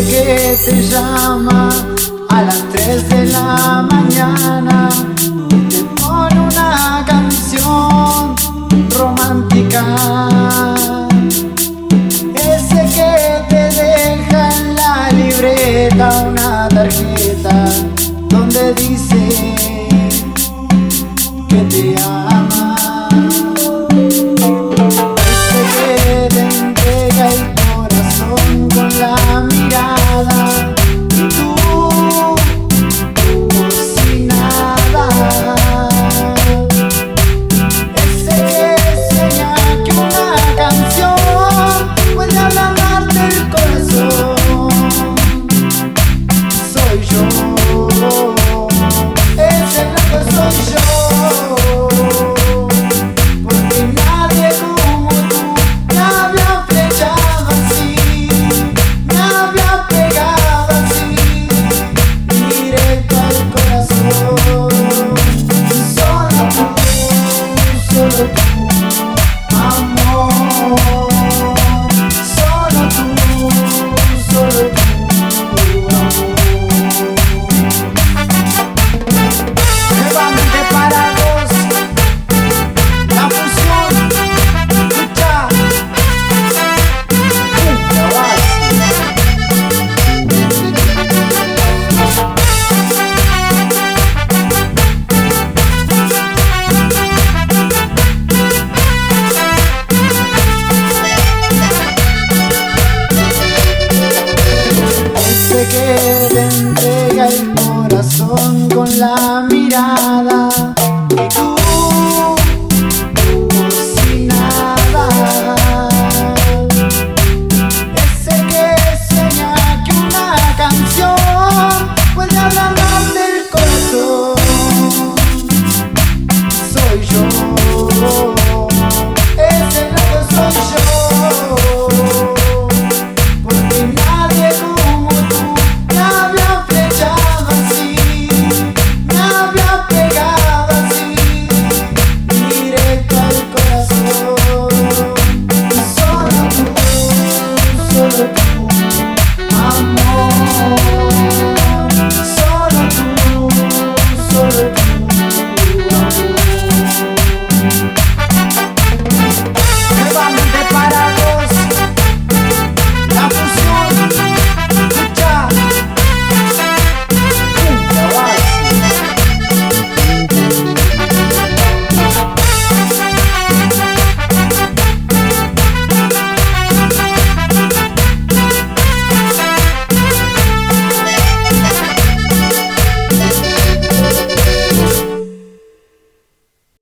que te llama a las 3 de la mañana y te pone una canción romántica. Ese que te deja en la libreta una tarjeta donde dice que te ama. Ese que te entrega el corazón con la mirada y tú por si nada. Ese que enseña que una canción puede ablandarte el corazón. Soy yo. Ese loco soy yo, porque nadie como tú me había flechado así, me había pegado así, directo al corazón. Solo tú, amor, solo tú, amor. Nuevamente para vos, la fusión, escucha, la base. Ese que te entrega el corazón con la mirada y tú por si nada. Ese que enseña que una canción puede ablandarte el corazón. Soy yo. Ese loco soy yo, porque nadie como tú me había flechado así, me había pegado así, directo al corazón. Solo tú, amor,